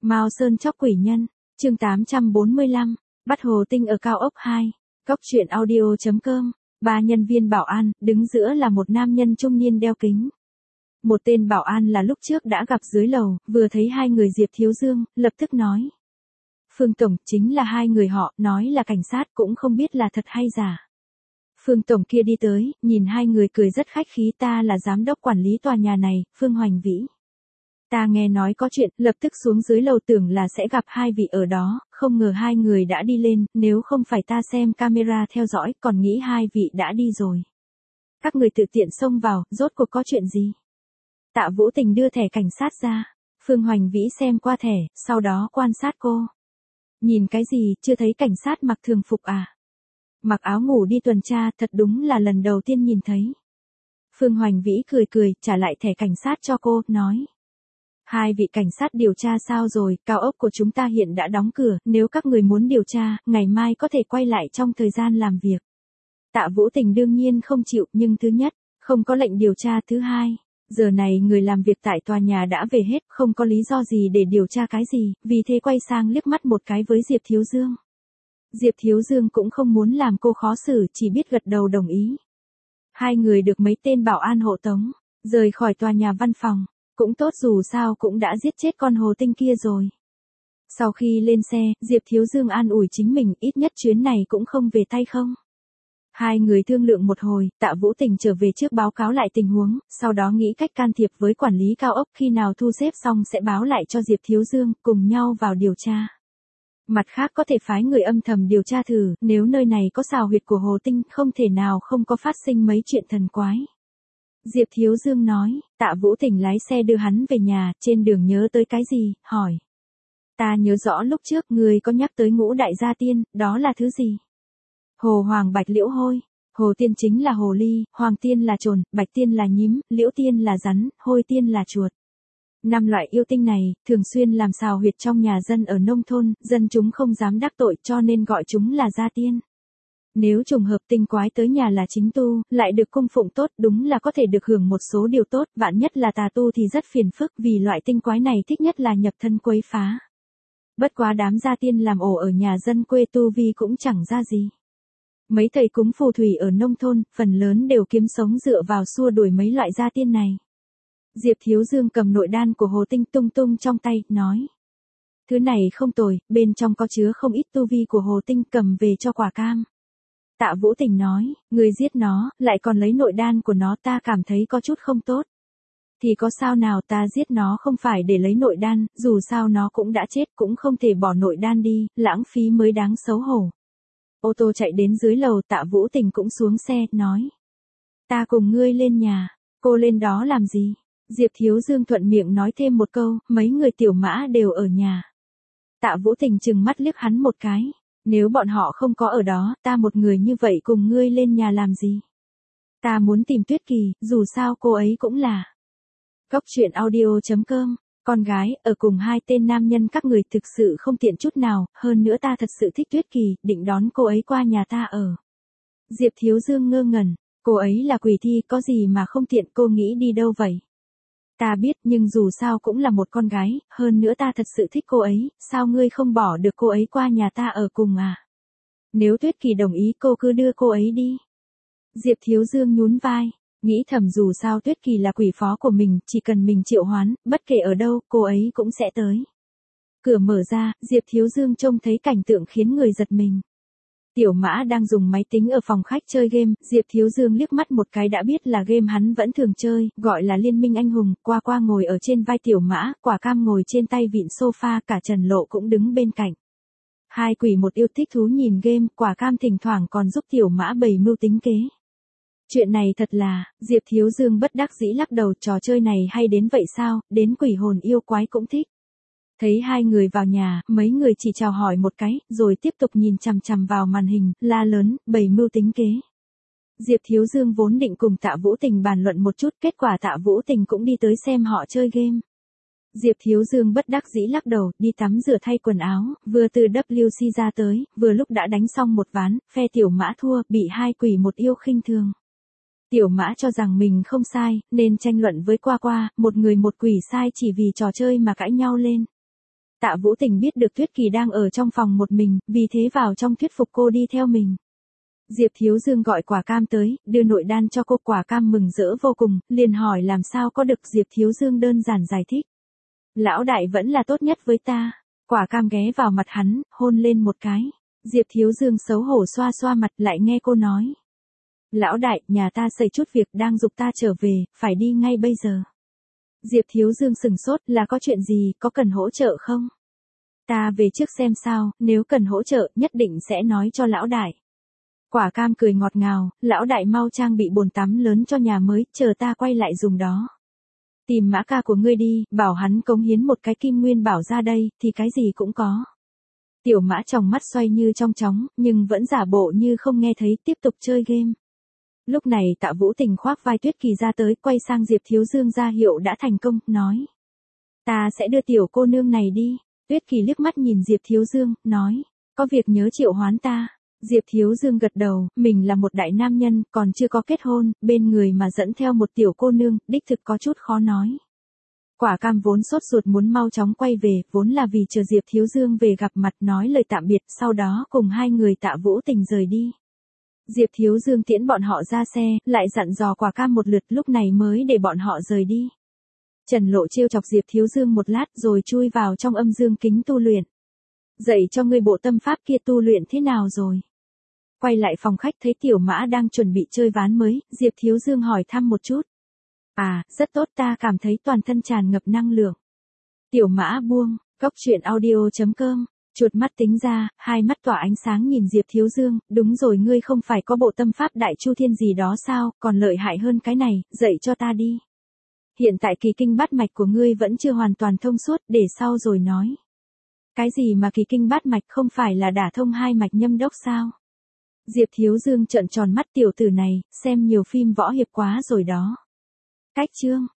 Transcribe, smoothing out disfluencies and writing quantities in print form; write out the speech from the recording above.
Mao Sơn chóc quỷ nhân, chương 845, bắt hồ tinh ở cao ốc 2, Cóc truyện audio.com, ba nhân viên bảo an, đứng giữa là một nam nhân trung niên đeo kính. Một tên bảo an là lúc trước đã gặp dưới lầu, vừa thấy hai người Diệp Thiếu Dương, lập tức nói. Phương Tổng, chính là hai người họ, nói là cảnh sát cũng không biết là thật hay giả. Phương Tổng kia đi tới, nhìn hai người cười rất khách khí, ta là giám đốc quản lý tòa nhà này, Phương Hoành Vĩ. Ta nghe nói có chuyện, lập tức xuống dưới lầu tưởng là sẽ gặp hai vị ở đó, không ngờ hai người đã đi lên, nếu không phải ta xem camera theo dõi, còn nghĩ hai vị đã đi rồi. Các người tự tiện xông vào, rốt cuộc có chuyện gì? Tạ Vũ Tình đưa thẻ cảnh sát ra, Phương Hoành Vĩ xem qua thẻ, sau đó quan sát cô. Nhìn cái gì, chưa thấy cảnh sát mặc thường phục à? Mặc áo ngủ đi tuần tra, thật đúng là lần đầu tiên nhìn thấy. Phương Hoành Vĩ cười cười, trả lại thẻ cảnh sát cho cô, nói. Hai vị cảnh sát điều tra sao rồi, cao ốc của chúng ta hiện đã đóng cửa, nếu các người muốn điều tra, ngày mai có thể quay lại trong thời gian làm việc. Tạ Vũ Tình đương nhiên không chịu, nhưng thứ nhất, không có lệnh điều tra, thứ hai, giờ này người làm việc tại tòa nhà đã về hết, không có lý do gì để điều tra cái gì, vì thế quay sang liếc mắt một cái với Diệp Thiếu Dương. Diệp Thiếu Dương cũng không muốn làm cô khó xử, chỉ biết gật đầu đồng ý. Hai người được mấy tên bảo an hộ tống, rời khỏi tòa nhà văn phòng. Cũng tốt, dù sao cũng đã giết chết con hồ tinh kia rồi. Sau khi lên xe, Diệp Thiếu Dương an ủi chính mình, ít nhất chuyến này cũng không về tay không. Hai người thương lượng một hồi, Tạ Vũ Tình trở về trước báo cáo lại tình huống, sau đó nghĩ cách can thiệp với quản lý cao ốc, khi nào thu xếp xong sẽ báo lại cho Diệp Thiếu Dương, cùng nhau vào điều tra. Mặt khác có thể phái người âm thầm điều tra thử, nếu nơi này có sào huyệt của hồ tinh, không thể nào không có phát sinh mấy chuyện thần quái. Diệp Thiếu Dương nói, Tạ Vũ Tình lái xe đưa hắn về nhà, trên đường nhớ tới cái gì, hỏi. Ta nhớ rõ lúc trước người có nhắc tới ngũ đại gia tiên, đó là thứ gì? Hồ Hoàng Bạch Liễu Hôi, Hồ Tiên chính là hồ ly, Hoàng Tiên là trồn, Bạch Tiên là nhím, Liễu Tiên là rắn, Hôi Tiên là chuột. 5 loại yêu tinh này, thường xuyên làm sào huyệt trong nhà dân ở nông thôn, dân chúng không dám đắc tội cho nên gọi chúng là gia tiên. Nếu trùng hợp tinh quái tới nhà là chính tu, lại được cung phụng tốt, đúng là có thể được hưởng một số điều tốt, vạn nhất là tà tu thì rất phiền phức, vì loại tinh quái này thích nhất là nhập thân quấy phá. Bất quá đám gia tiên làm ổ ở nhà dân quê tu vi cũng chẳng ra gì. Mấy thầy cúng phù thủy ở nông thôn, phần lớn đều kiếm sống dựa vào xua đuổi mấy loại gia tiên này. Diệp Thiếu Dương cầm nội đan của hồ tinh tung tung trong tay, nói. Thứ này không tồi, bên trong có chứa không ít tu vi của hồ tinh, cầm về cho Quả Cam. Tạ Vũ Tình nói, người giết nó, lại còn lấy nội đan của nó, ta cảm thấy có chút không tốt. Thì có sao nào, ta giết nó không phải để lấy nội đan, dù sao nó cũng đã chết, cũng không thể bỏ nội đan đi, lãng phí mới đáng xấu hổ. Ô tô chạy đến dưới lầu, Tạ Vũ Tình cũng xuống xe, nói. Ta cùng ngươi lên nhà, cô lên đó làm gì? Diệp Thiếu Dương thuận miệng nói thêm một câu, mấy người Tiểu Mã đều ở nhà. Tạ Vũ Tình trừng mắt liếc hắn một cái. Nếu bọn họ không có ở đó, ta một người như vậy cùng ngươi lên nhà làm gì? Ta muốn tìm Tuyết Kỳ, dù sao cô ấy cũng là. Cóc truyện audio.com, con gái, ở cùng hai tên nam nhân các người thực sự không tiện chút nào, hơn nữa ta thật sự thích Tuyết Kỳ, định đón cô ấy qua nhà ta ở. Diệp Thiếu Dương ngơ ngẩn, cô ấy là quỷ thi, có gì mà không tiện, cô nghĩ đi đâu vậy? Ta biết, nhưng dù sao cũng là một con gái, hơn nữa ta thật sự thích cô ấy, sao ngươi không bỏ được cô ấy qua nhà ta ở cùng à? Nếu Tuyết Kỳ đồng ý, cô cứ đưa cô ấy đi. Diệp Thiếu Dương nhún vai, nghĩ thầm dù sao Tuyết Kỳ là quỷ phó của mình, chỉ cần mình triệu hoán, bất kể ở đâu, cô ấy cũng sẽ tới. Cửa mở ra, Diệp Thiếu Dương trông thấy cảnh tượng khiến người giật mình. Tiểu Mã đang dùng máy tính ở phòng khách chơi game, Diệp Thiếu Dương liếc mắt một cái đã biết là game hắn vẫn thường chơi, gọi là Liên Minh Anh Hùng, Qua Qua ngồi ở trên vai Tiểu Mã, Quả Cam ngồi trên tay vịn sofa, cả Trần Lộ cũng đứng bên cạnh. Hai quỷ một yêu thích thú nhìn game, Quả Cam thỉnh thoảng còn giúp Tiểu Mã bày mưu tính kế. Chuyện này thật là, Diệp Thiếu Dương bất đắc dĩ lắc đầu, trò chơi này hay đến vậy sao, đến quỷ hồn yêu quái cũng thích. Thấy hai người vào nhà, mấy người chỉ chào hỏi một cái, rồi tiếp tục nhìn chằm chằm vào màn hình, la lớn, bày mưu tính kế. Diệp Thiếu Dương vốn định cùng Tạ Vũ Tình bàn luận một chút, kết quả Tạ Vũ Tình cũng đi tới xem họ chơi game. Diệp Thiếu Dương bất đắc dĩ lắc đầu, đi tắm rửa thay quần áo, vừa từ WC ra tới, vừa lúc đã đánh xong một ván, phe Tiểu Mã thua, bị hai quỷ một yêu khinh thường. Tiểu Mã cho rằng mình không sai, nên tranh luận với Qua Qua, một người một quỷ sai chỉ vì trò chơi mà cãi nhau lên. Tạ Vũ Tình biết được Tuyết Kỳ đang ở trong phòng một mình, vì thế vào trong thuyết phục cô đi theo mình. Diệp Thiếu Dương gọi quả cam tới, đưa nội đan cho cô. Quả cam mừng rỡ vô cùng, liền hỏi làm sao có được. Diệp Thiếu Dương đơn giản giải thích. Lão đại vẫn là tốt nhất với ta. Quả cam ghé vào mặt hắn, hôn lên một cái. Diệp Thiếu Dương xấu hổ xoa xoa mặt, lại nghe cô nói. Lão đại, nhà ta xảy chút việc đang giục ta trở về, phải đi ngay bây giờ. Diệp Thiếu Dương sừng sốt, là có chuyện gì, có cần hỗ trợ không? Ta về trước xem sao, nếu cần hỗ trợ, nhất định sẽ nói cho lão đại. Quả cam cười ngọt ngào, lão đại mau trang bị bồn tắm lớn cho nhà mới, chờ ta quay lại dùng đó. Tìm Mã ca của ngươi đi, bảo hắn cống hiến một cái kim nguyên bảo ra đây, thì cái gì cũng có. Tiểu Mã tròng mắt xoay như trong chóng, nhưng vẫn giả bộ như không nghe thấy, tiếp tục chơi game. Lúc này Tạ Vũ Tình khoác vai Tuyết Kỳ ra tới, quay sang Diệp Thiếu Dương ra hiệu đã thành công, nói. Ta sẽ đưa tiểu cô nương này đi. Tuyết Kỳ liếc mắt nhìn Diệp Thiếu Dương, nói. Có việc nhớ triệu hoán ta. Diệp Thiếu Dương gật đầu, mình là một đại nam nhân, còn chưa có kết hôn, bên người mà dẫn theo một tiểu cô nương, đích thực có chút khó nói. Quả cam vốn sốt ruột muốn mau chóng quay về, vốn là vì chờ Diệp Thiếu Dương về gặp mặt nói lời tạm biệt, sau đó cùng hai người Tạ Vũ Tình rời đi. Diệp Thiếu Dương tiễn bọn họ ra xe, lại dặn dò quả cam một lượt, lúc này mới để bọn họ rời đi. Trần Lộ trêu chọc Diệp Thiếu Dương một lát rồi chui vào trong âm dương kính tu luyện. Dạy cho ngươi bộ tâm pháp kia tu luyện thế nào rồi? Quay lại phòng khách thấy Tiểu Mã đang chuẩn bị chơi ván mới, Diệp Thiếu Dương hỏi thăm một chút. À, rất tốt, ta cảm thấy toàn thân tràn ngập năng lượng. Tiểu Mã buông, coctruyện.audio.com, chuột mắt tính ra, hai mắt tỏa ánh sáng nhìn Diệp Thiếu Dương, đúng rồi, ngươi không phải có bộ tâm pháp Đại Chu Thiên gì đó sao, còn lợi hại hơn cái này, dạy cho ta đi. Hiện tại kỳ kinh bát mạch của ngươi vẫn chưa hoàn toàn thông suốt, để sau rồi nói. Cái gì mà kỳ kinh bát mạch, không phải là đả thông hai mạch nhâm đốc sao? Diệp Thiếu Dương trợn tròn mắt, tiểu tử này, xem nhiều phim võ hiệp quá rồi đó. Cách chương